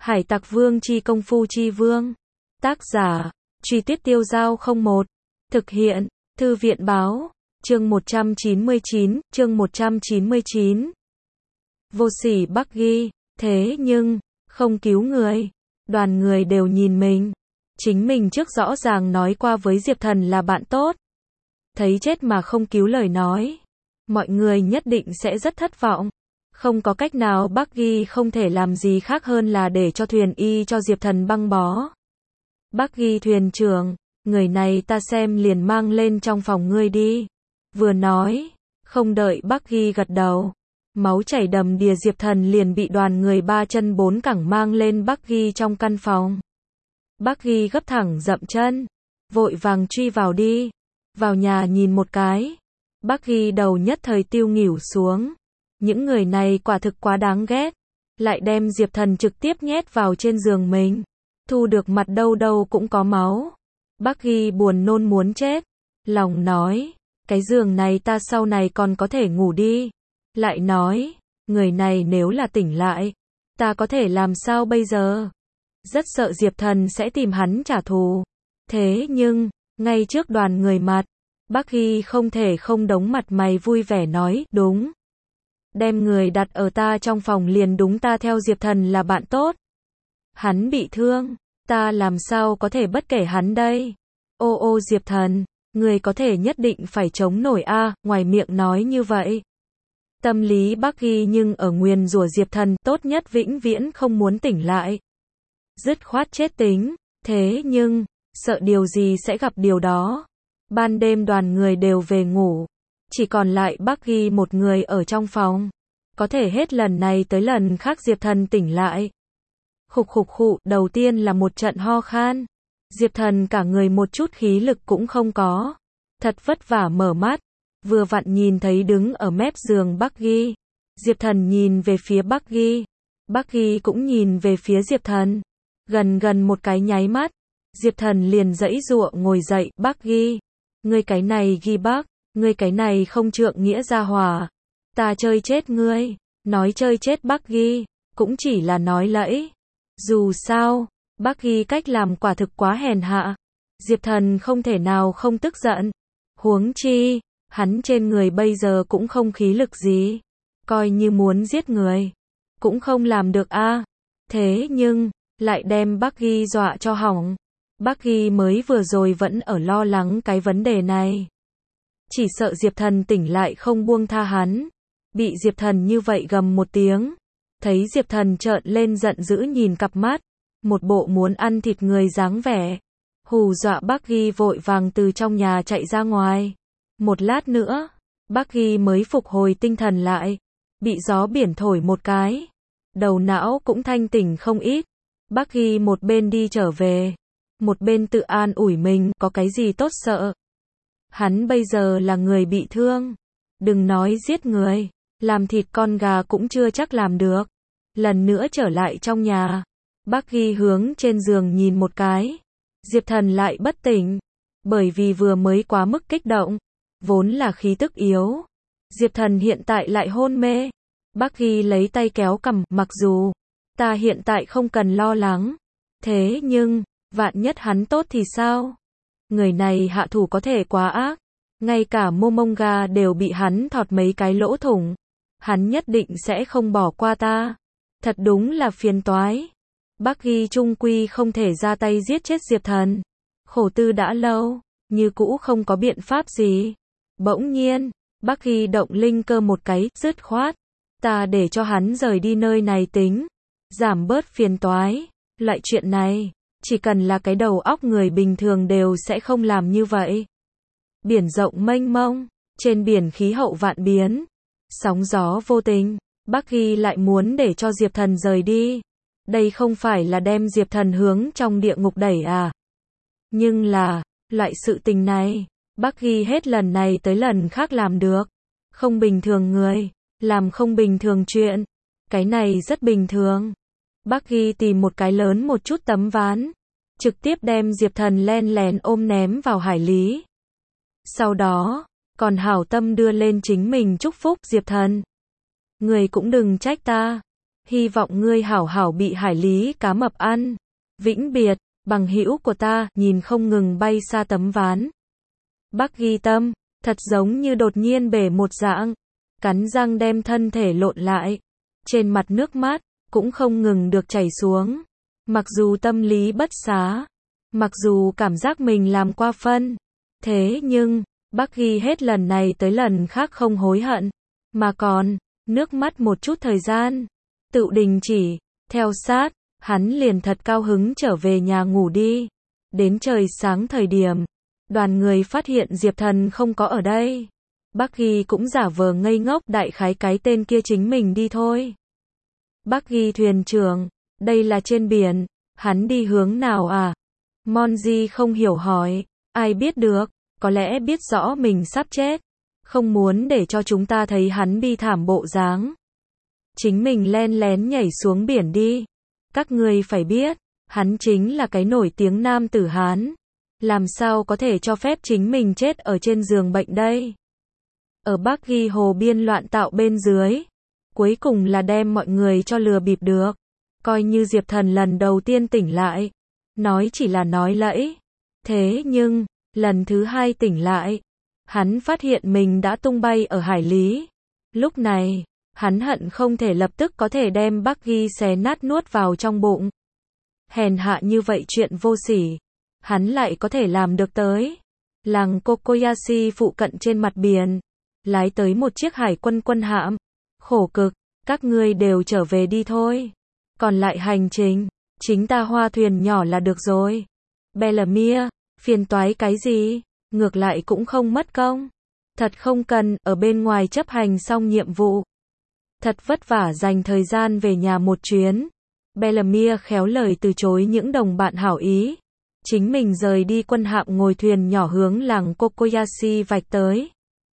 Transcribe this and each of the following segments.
Hải Tặc Vương chi công phu chi vương. Tác giả, Truy Tuyết Tiêu Giao 01. Thực hiện, Thư viện báo, chương 199, chương 199. Vô sỉ Bắc Ghi, thế nhưng, không cứu người. Đoàn người đều nhìn mình. Chính mình trước rõ ràng nói qua với Diệp Thần là bạn tốt. Thấy chết mà không cứu lời nói. Mọi người nhất định sẽ rất thất vọng. Không có cách nào, Bắc Ghi không thể làm gì khác hơn là để cho thuyền y cho Diệp Thần băng bó. Bắc Ghi thuyền trưởng, người này ta xem liền mang lên trong phòng ngươi đi. Vừa nói, không đợi Bắc Ghi gật đầu. Máu chảy đầm đìa, Diệp Thần liền bị đoàn người ba chân bốn cẳng mang lên Bắc Ghi trong căn phòng. Bắc Ghi gấp thẳng dậm chân, vội vàng truy vào đi. Vào nhà nhìn một cái. Bắc Ghi đầu nhất thời tiêu nghỉu xuống. Những người này quả thực quá đáng ghét. Lại đem Diệp Thần trực tiếp nhét vào trên giường mình. Thu được mặt đâu đâu cũng có máu. Bắc Ghi buồn nôn muốn chết. Lòng nói, cái giường này ta sau này còn có thể ngủ đi. Lại nói, người này nếu là tỉnh lại, ta có thể làm sao bây giờ? Rất sợ Diệp Thần sẽ tìm hắn trả thù. Thế nhưng, ngay trước đoàn người mặt, Bắc Ghi không thể không đống mặt mày vui vẻ nói, đúng. Đem người đặt ở ta trong phòng liền đúng, ta theo Diệp Thần là bạn tốt. Hắn bị thương, ta làm sao có thể bất kể hắn đây? Ô ô Diệp Thần, người có thể nhất định phải chống nổi a, ngoài miệng nói như vậy. Tâm lý Bắc Ghi nhưng ở nguyền rủa Diệp Thần, tốt nhất vĩnh viễn không muốn tỉnh lại. Dứt khoát chết tính, thế nhưng, sợ điều gì sẽ gặp điều đó. Ban đêm đoàn người đều về ngủ. Chỉ còn lại Bắc Ghi một người ở trong phòng. Có thể hết lần này tới lần khác Diệp Thần tỉnh lại. Khục khục khụ, đầu tiên là một trận ho khan. Diệp Thần cả người một chút khí lực cũng không có. Thật vất vả mở mắt. Vừa vặn nhìn thấy đứng ở mép giường Bắc Ghi. Diệp Thần nhìn về phía Bắc Ghi. Bắc Ghi cũng nhìn về phía Diệp Thần. Gần một cái nháy mắt. Diệp Thần liền giãy giụa ngồi dậy. Bắc Ghi, ngươi cái này Ghi Bắc, ngươi cái này không trượng nghĩa gia hỏa. Ta chơi chết ngươi. Nói chơi chết Bắc Ghi, cũng chỉ là nói lẫy. Dù sao, Bắc Ghi cách làm quả thực quá hèn hạ. Diệp Thần không thể nào không tức giận. Huống chi, hắn trên người bây giờ cũng không khí lực gì. Coi như muốn giết người, cũng không làm được a. Thế nhưng, lại đem Bắc Ghi dọa cho hỏng. Bắc Ghi mới vừa rồi vẫn ở lo lắng cái vấn đề này. Chỉ sợ Diệp Thần tỉnh lại không buông tha hắn. Bị Diệp Thần như vậy gầm một tiếng. Thấy Diệp Thần trợn lên giận dữ nhìn cặp mắt. Một bộ muốn ăn thịt người dáng vẻ. Hù dọa Bắc Ghi vội vàng từ trong nhà chạy ra ngoài. Một lát nữa, Bắc Ghi mới phục hồi tinh thần lại. Bị gió biển thổi một cái. Đầu não cũng thanh tỉnh không ít. Bắc Ghi một bên đi trở về. Một bên tự an ủi mình, có cái gì tốt sợ. Hắn bây giờ là người bị thương. Đừng nói giết người. Làm thịt con gà cũng chưa chắc làm được. Lần nữa trở lại trong nhà. Bắc Ghi hướng trên giường nhìn một cái. Diệp Thần lại bất tỉnh. Bởi vì vừa mới quá mức kích động. Vốn là khí tức yếu. Diệp Thần hiện tại lại hôn mê. Bắc Ghi lấy tay kéo cằm, mặc dù ta hiện tại không cần lo lắng. Thế nhưng, vạn nhất hắn tốt thì sao? Người này hạ thủ có thể quá ác. Ngay cả Momonga đều bị hắn thọt mấy cái lỗ thủng. Hắn nhất định sẽ không bỏ qua ta. Thật đúng là phiền toái. Bắc Ghi chung quy không thể ra tay giết chết Diệp Thần. Khổ tư đã lâu, như cũ không có biện pháp gì. Bỗng nhiên, Bắc Ghi động linh cơ một cái, dứt khoát. Ta để cho hắn rời đi nơi này tính. Giảm bớt phiền toái. Loại chuyện này, chỉ cần là cái đầu óc người bình thường đều sẽ không làm như vậy. Biển rộng mênh mông, trên biển khí hậu vạn biến. Sóng gió vô tình, Bắc Ghi lại muốn để cho Diệp Thần rời đi. Đây không phải là đem Diệp Thần hướng trong địa ngục đẩy à? Nhưng là, loại sự tình này, Bắc Ghi hết lần này tới lần khác làm được. Không bình thường người, làm không bình thường chuyện. Cái này rất bình thường. Bắc Ghi tìm một cái lớn một chút tấm ván. Trực tiếp đem Diệp Thần len lén ôm ném vào hải lý. Sau đó, còn hảo tâm đưa lên chính mình chúc phúc Diệp Thần. Người cũng đừng trách ta. Hy vọng ngươi hảo hảo bị hải lý cá mập ăn. Vĩnh biệt, bằng hữu của ta, nhìn không ngừng bay xa tấm ván. Bắc ghi tâm, thật giống như đột nhiên bể một dạng. Cắn răng đem thân thể lộn lại. Trên mặt nước mắt, cũng không ngừng được chảy xuống. Mặc dù tâm lý bất xá. Mặc dù cảm giác mình làm qua phân. Thế nhưng, Bắc ghi hết lần này tới lần khác không hối hận. Mà còn, nước mắt một chút thời gian. Tự đình chỉ, theo sát, hắn liền thật cao hứng trở về nhà ngủ đi. Đến trời sáng thời điểm, đoàn người phát hiện Diệp Thần không có ở đây. Bắc ghi cũng giả vờ ngây ngốc, đại khái cái tên kia chính mình đi thôi. Bắc ghi thuyền trưởng, đây là trên biển, hắn đi hướng nào à? Monji không hiểu hỏi, ai biết được, có lẽ biết rõ mình sắp chết, không muốn để cho chúng ta thấy hắn bi thảm bộ dáng. Chính mình len lén nhảy xuống biển đi. Các ngươi phải biết, hắn chính là cái nổi tiếng nam tử Hán. Làm sao có thể cho phép chính mình chết ở trên giường bệnh đây? Ở Bắc ghi hồ biên loạn tạo bên dưới. Cuối cùng là đem mọi người cho lừa bịp được. Coi như Diệp Thần lần đầu tiên tỉnh lại. Nói chỉ là nói lẫy. Thế nhưng, lần thứ hai tỉnh lại. Hắn phát hiện mình đã tung bay ở hải lý. Lúc này, hắn hận không thể lập tức có thể đem Bắc ghi xé nát nuốt vào trong bụng. Hèn hạ như vậy chuyện vô sỉ. Hắn lại có thể làm được tới. Làng Kokoyashi phụ cận trên mặt biển. Lái tới một chiếc hải quân quân hạm. Khổ cực, các ngươi đều trở về đi thôi. Còn lại hành trình, chính ta hoa thuyền nhỏ là được rồi. Bellamia, phiền toái cái gì? Ngược lại cũng không mất công. Thật không cần, ở bên ngoài chấp hành xong nhiệm vụ. Thật vất vả dành thời gian về nhà một chuyến. Bellamia khéo lời từ chối những đồng bạn hảo ý. Chính mình rời đi quân hạm ngồi thuyền nhỏ hướng làng Kokoyashi vạch tới.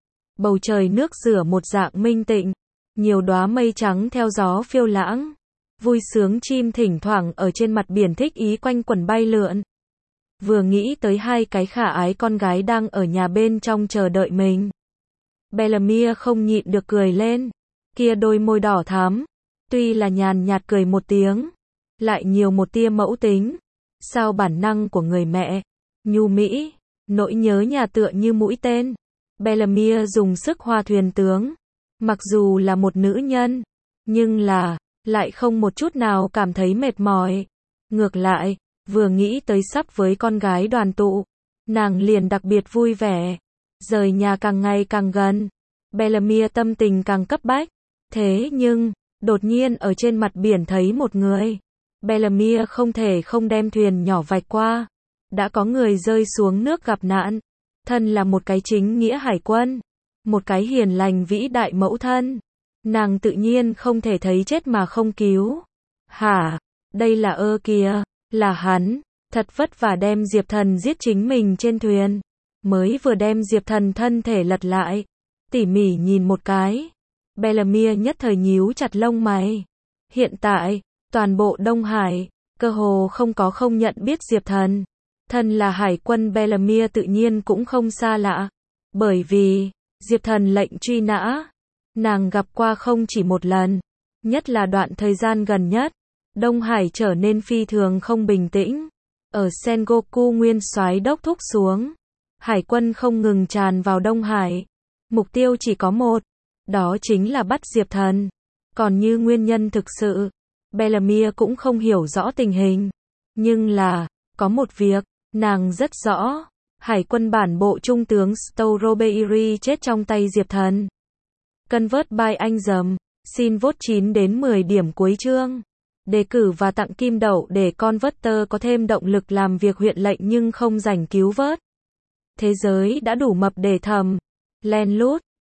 Bầu trời nước rửa một dạng minh tịnh. Nhiều đóa mây trắng theo gió phiêu lãng. Vui sướng chim thỉnh thoảng ở trên mặt biển thích ý quanh quẩn bay lượn. Vừa nghĩ tới hai cái khả ái con gái đang ở nhà bên trong chờ đợi mình. Bellamia không nhịn được cười lên. Kia đôi môi đỏ thắm. Tuy là nhàn nhạt cười một tiếng. Lại nhiều một tia mẫu tính. Sao bản năng của người mẹ. Nhu mỹ. Nỗi nhớ nhà tựa như mũi tên. Bellamia dùng sức hoa thuyền tướng. Mặc dù là một nữ nhân. Nhưng là, lại không một chút nào cảm thấy mệt mỏi. Ngược lại, vừa nghĩ tới sắp với con gái đoàn tụ. Nàng liền đặc biệt vui vẻ. Rời nhà càng ngày càng gần. Bellamia tâm tình càng cấp bách. Thế nhưng, đột nhiên ở trên mặt biển thấy một người. Bellamia không thể không đem thuyền nhỏ vạch qua. Đã có người rơi xuống nước gặp nạn. Thân là một cái chính nghĩa hải quân. Một cái hiền lành vĩ đại mẫu thân. Nàng tự nhiên không thể thấy chết mà không cứu. Hả? Đây là kìa. Là hắn. Thật vất vả đem Diệp Thần giết chính mình trên thuyền. Mới vừa đem Diệp Thần thân thể lật lại. Tỉ mỉ nhìn một cái. Bellamia nhất thời nhíu chặt lông mày. Hiện tại, toàn bộ Đông Hải, cơ hồ không có không nhận biết Diệp Thần. Thân là hải quân Bellamia tự nhiên cũng không xa lạ. Bởi vì, Diệp Thần lệnh truy nã. Nàng gặp qua không chỉ một lần. Nhất là đoạn thời gian gần nhất. Đông Hải trở nên phi thường không bình tĩnh. Ở Sengoku nguyên soái đốc thúc xuống. Hải quân không ngừng tràn vào Đông Hải. Mục tiêu chỉ có một. Đó chính là bắt Diệp Thần. Còn như nguyên nhân thực sự, Bellamia cũng không hiểu rõ tình hình. Nhưng là, có một việc, nàng rất rõ. Hải quân bản bộ trung tướng Strawberry chết trong tay Diệp Thần. Convert by anh dầm. Xin vote 9 đến 10 điểm cuối chương. Đề cử và tặng kim đậu để Converter có thêm động lực làm việc huyện lệnh nhưng không rảnh cứu vớt. Thế giới đã đủ mập để thầm. Len lút.